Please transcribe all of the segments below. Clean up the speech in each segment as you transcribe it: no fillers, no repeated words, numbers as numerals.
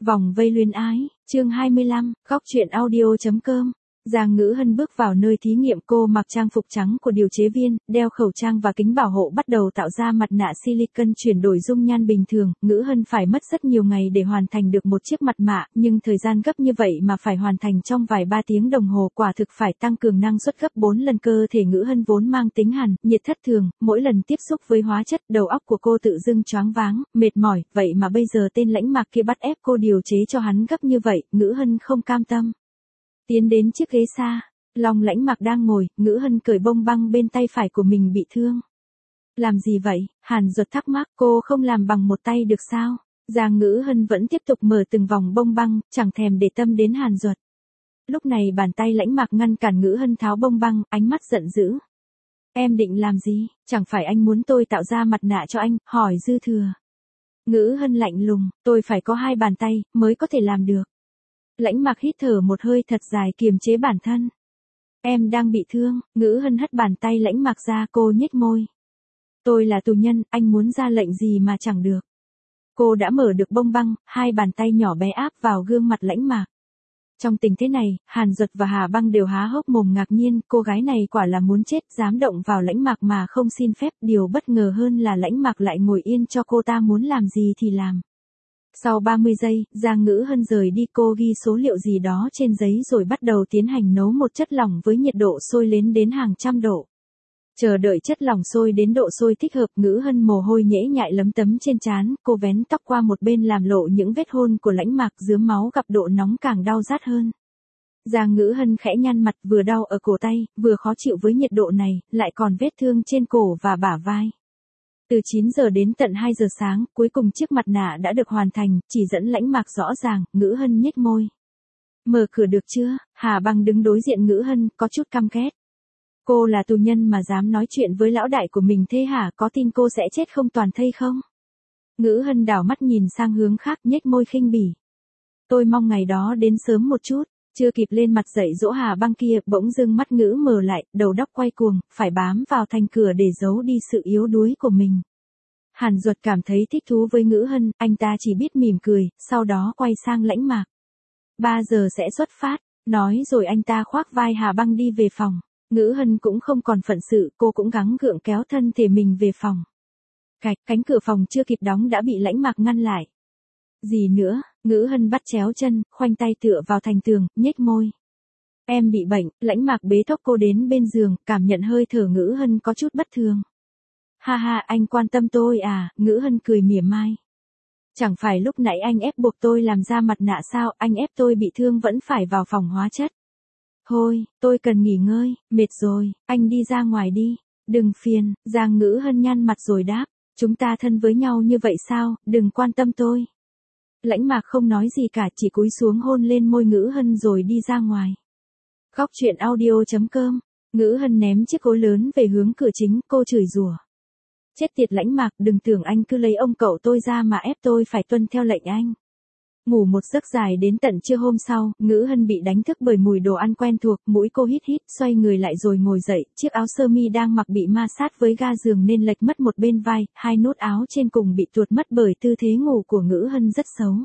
Vòng vây luyến ái, chương 25, góc truyện audio.com. Giang Ngữ Hân bước vào nơi thí nghiệm, cô mặc trang phục trắng của điều chế viên, đeo khẩu trang và kính bảo hộ, bắt đầu tạo ra mặt nạ silicon chuyển đổi dung nhan bình thường. Ngữ Hân phải mất rất nhiều ngày để hoàn thành được một chiếc mặt nạ, nhưng thời gian gấp như vậy mà phải hoàn thành trong vài 3 tiếng đồng hồ, quả thực phải tăng cường năng suất gấp 4 lần. Cơ thể Ngữ Hân vốn mang tính hàn, nhiệt thất thường, mỗi lần tiếp xúc với hóa chất, đầu óc của cô tự dưng choáng váng, mệt mỏi, vậy mà bây giờ tên lãnh mạc kia bắt ép cô điều chế cho hắn gấp như vậy. Ngữ Hân không cam tâm. Tiến đến chiếc ghế xa, Long lãnh mạc đang ngồi, Ngữ Hân cởi bông băng bên tay phải của mình bị thương. Làm gì vậy? Hàn Duật thắc mắc, cô không làm bằng một tay được sao? Giang Ngữ Hân vẫn tiếp tục mở từng vòng bông băng, chẳng thèm để tâm đến Hàn Duật. Lúc này bàn tay lãnh mạc ngăn cản Ngữ Hân tháo bông băng, ánh mắt giận dữ. Em định làm gì? Chẳng phải anh muốn tôi tạo ra mặt nạ cho anh, hỏi dư thừa. Ngữ Hân lạnh lùng, tôi phải có 2 bàn tay, mới có thể làm được. Lãnh mạc hít thở một hơi thật dài kiềm chế bản thân. Em đang bị thương. Ngữ Hân hất bàn tay lãnh mạc ra, cô nhếch môi. Tôi là tù nhân, anh muốn ra lệnh gì mà chẳng được. Cô đã mở được bông băng, 2 bàn tay nhỏ bé áp vào gương mặt lãnh mạc. Trong tình thế này, Hàn Duật và Hà Băng đều há hốc mồm ngạc nhiên, cô gái này quả là muốn chết, dám động vào lãnh mạc mà không xin phép. Điều bất ngờ hơn là lãnh mạc lại ngồi yên cho cô ta muốn làm gì thì làm. Sau 30 giây, Giang Ngữ Hân rời đi, cô ghi số liệu gì đó trên giấy rồi bắt đầu tiến hành nấu một chất lỏng với nhiệt độ sôi lên đến hàng trăm độ. Chờ đợi chất lỏng sôi đến độ sôi thích hợp, Ngữ Hân mồ hôi nhễ nhại lấm tấm trên trán, cô vén tóc qua một bên làm lộ những vết hôn của lãnh mạc, rướm máu gặp độ nóng càng đau rát hơn. Giang Ngữ Hân khẽ nhăn mặt, vừa đau ở cổ tay, vừa khó chịu với nhiệt độ này, lại còn vết thương trên cổ và bả vai. Từ 9 giờ đến tận 2 giờ sáng, cuối cùng chiếc mặt nạ đã được hoàn thành, chỉ dẫn lãnh mạc rõ ràng. Ngữ Hân nhếch môi. Mở cửa được chưa? Hà Băng đứng đối diện Ngữ Hân, có chút căm ghét. Cô là tù nhân mà dám nói chuyện với lão đại của mình thế hả? Có tin cô sẽ chết không toàn thây không? Ngữ Hân đảo mắt nhìn sang hướng khác, nhếch môi khinh bỉ. Tôi mong ngày đó đến sớm một chút. Chưa kịp lên mặt dạy dỗ Hà Băng kia, bỗng dưng mắt Ngữ mở lại, đầu đóc quay cuồng, phải bám vào thành cửa để giấu đi sự yếu đuối của mình. Hàn Duật cảm thấy thích thú với Ngữ Hân, anh ta chỉ biết mỉm cười, sau đó quay sang lãnh mạc. 3 giờ sẽ xuất phát, nói rồi anh ta khoác vai Hà Băng đi về phòng. Ngữ Hân cũng không còn phận sự, cô cũng gắng gượng kéo thân thể mình về phòng. Cánh cửa phòng chưa kịp đóng đã bị lãnh mạc ngăn lại. Gì nữa? Ngữ Hân bắt chéo chân, khoanh tay tựa vào thành tường, nhếch môi. Em bị bệnh. Lãnh mạc bế thốc cô đến bên giường, cảm nhận hơi thở Ngữ Hân có chút bất thường. Ha ha, anh quan tâm tôi à? Ngữ Hân cười mỉa mai. Chẳng phải lúc nãy anh ép buộc tôi làm ra mặt nạ sao? Anh ép tôi bị thương vẫn phải vào phòng hóa chất. Thôi, tôi cần nghỉ ngơi, mệt rồi, anh đi ra ngoài đi. Đừng phiền. Giang Ngữ Hân nhăn mặt rồi đáp. Chúng ta thân với nhau như vậy sao? Đừng quan tâm tôi. Lãnh mạc không nói gì cả, chỉ cúi xuống hôn lên môi Ngữ Hân rồi đi ra ngoài. Góc truyện audio.com. Ngữ Hân ném chiếc gối lớn về hướng cửa chính, cô chửi rủa. Chết tiệt lãnh mạc, đừng tưởng anh cứ lấy ông cậu tôi ra mà ép tôi phải tuân theo lệnh anh. Ngủ một giấc dài đến tận trưa hôm sau, Ngữ Hân bị đánh thức bởi mùi đồ ăn quen thuộc, mũi cô hít hít, xoay người lại rồi ngồi dậy, chiếc áo sơ mi đang mặc bị ma sát với ga giường nên lệch mất một bên vai, 2 nút áo trên cùng bị tuột mất bởi tư thế ngủ của Ngữ Hân rất xấu.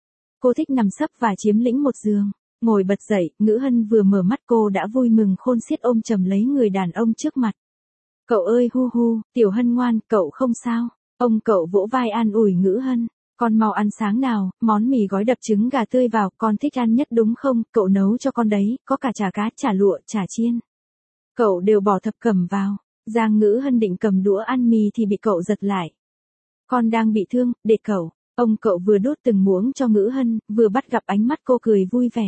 Cô thích nằm sấp và chiếm lĩnh một giường. Ngồi bật dậy, Ngữ Hân vừa mở mắt cô đã vui mừng khôn xiết ôm chầm lấy người đàn ông trước mặt. Cậu ơi hu hu, Tiểu Hân ngoan, cậu không sao. Ông cậu vỗ vai an ủi Ngữ Hân. Con mau ăn sáng nào, món mì gói đập trứng gà tươi vào, con thích ăn nhất đúng không? Cậu nấu cho con đấy, có cả chả cá, chả lụa, chả chiên. Cậu đều bỏ thập cẩm vào. Giang Ngữ Hân định cầm đũa ăn mì thì bị cậu giật lại. Con đang bị thương, để cậu. Ông cậu vừa đốt từng muỗng cho Ngữ Hân, vừa bắt gặp ánh mắt cô cười vui vẻ.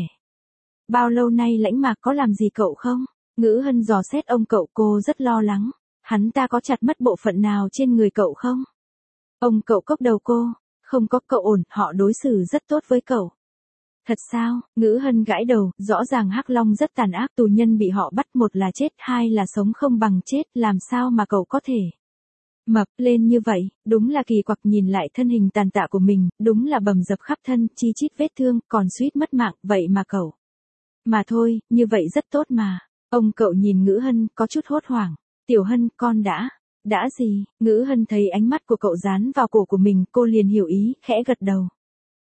Bao lâu nay lãnh mạc có làm gì cậu không? Ngữ Hân dò xét ông cậu, cô rất lo lắng. Hắn ta có chặt mất bộ phận nào trên người cậu không? Ông cậu cốc đầu cô. Không có, cậu ổn, họ đối xử rất tốt với cậu. Thật sao? Ngữ Hân gãi đầu, rõ ràng Hắc Long rất tàn ác, tù nhân bị họ bắt, một là chết, 2 là sống không bằng chết, làm sao mà cậu có thể mập lên như vậy? Đúng là kỳ quặc, nhìn lại thân hình tàn tạ của mình, đúng là bầm dập khắp thân, chi chít vết thương, còn suýt mất mạng, vậy mà cậu. Mà thôi, như vậy rất tốt mà. Ông cậu nhìn Ngữ Hân, có chút hốt hoảng. Tiểu Hân, con đã gì? Ngữ Hân thấy ánh mắt của cậu dán vào cổ của mình, cô liền hiểu ý, khẽ gật đầu.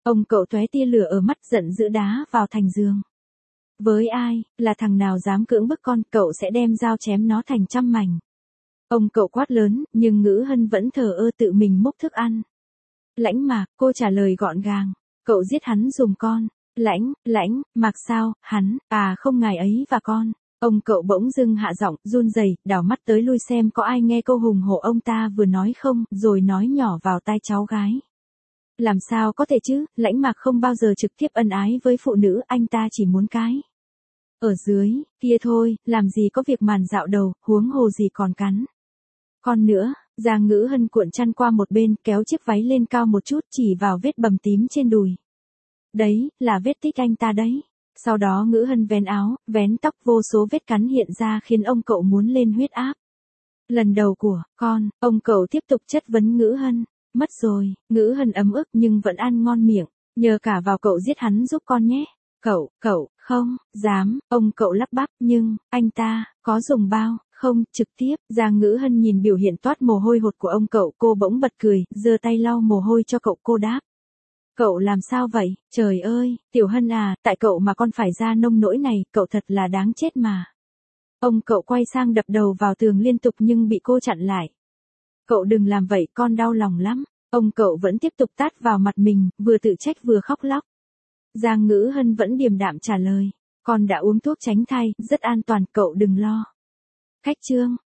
Ông cậu tóe tia lửa ở mắt, giận dữ đá vào thành giường. Với ai, là thằng nào dám cưỡng bức con, cậu sẽ đem dao chém nó thành trăm mảnh. Ông cậu quát lớn, nhưng Ngữ Hân vẫn thờ ơ tự mình múc thức ăn. Lãnh Mạc, cô trả lời gọn gàng. Cậu giết hắn dùm con. Lãnh Mạc sao, hắn, không ngài ấy và con. Ông cậu bỗng dưng hạ giọng, run rẩy, đảo mắt tới lui xem có ai nghe câu hùng hổ ông ta vừa nói không, rồi nói nhỏ vào tai cháu gái. Làm sao có thể chứ, Lãnh Mạc không bao giờ trực tiếp ân ái với phụ nữ, anh ta chỉ muốn cái. Ở dưới, kia thôi, làm gì có việc màn dạo đầu, huống hồ gì còn cắn. Còn nữa, Giang Ngữ Hân cuộn chăn qua một bên, kéo chiếc váy lên cao một chút, chỉ vào vết bầm tím trên đùi. Đấy, là vết tích anh ta đấy. Sau đó Ngữ Hân vén áo, vén tóc, vô số vết cắn hiện ra khiến ông cậu muốn lên huyết áp. Lần đầu của con, ông cậu tiếp tục chất vấn Ngữ Hân. Mất rồi, Ngữ Hân ấm ức nhưng vẫn ăn ngon miệng. Nhờ cả vào cậu giết hắn giúp con nhé. Cậu, không, dám, ông cậu lắp bắp, nhưng, anh ta, có dùng bao, không, trực tiếp. Giang Ngữ Hân nhìn biểu hiện toát mồ hôi hột của ông cậu, cô bỗng bật cười, giơ tay lau mồ hôi cho cậu, cô đáp. Cậu làm sao vậy, trời ơi, Tiểu Hân à, tại cậu mà con phải ra nông nỗi này, cậu thật là đáng chết mà. Ông cậu quay sang đập đầu vào tường liên tục nhưng bị cô chặn lại. Cậu đừng làm vậy, con đau lòng lắm. Ông cậu vẫn tiếp tục tát vào mặt mình, vừa tự trách vừa khóc lóc. Giang Ngữ Hân vẫn điềm đạm trả lời. Con đã uống thuốc tránh thai, rất an toàn, cậu đừng lo. Cách chương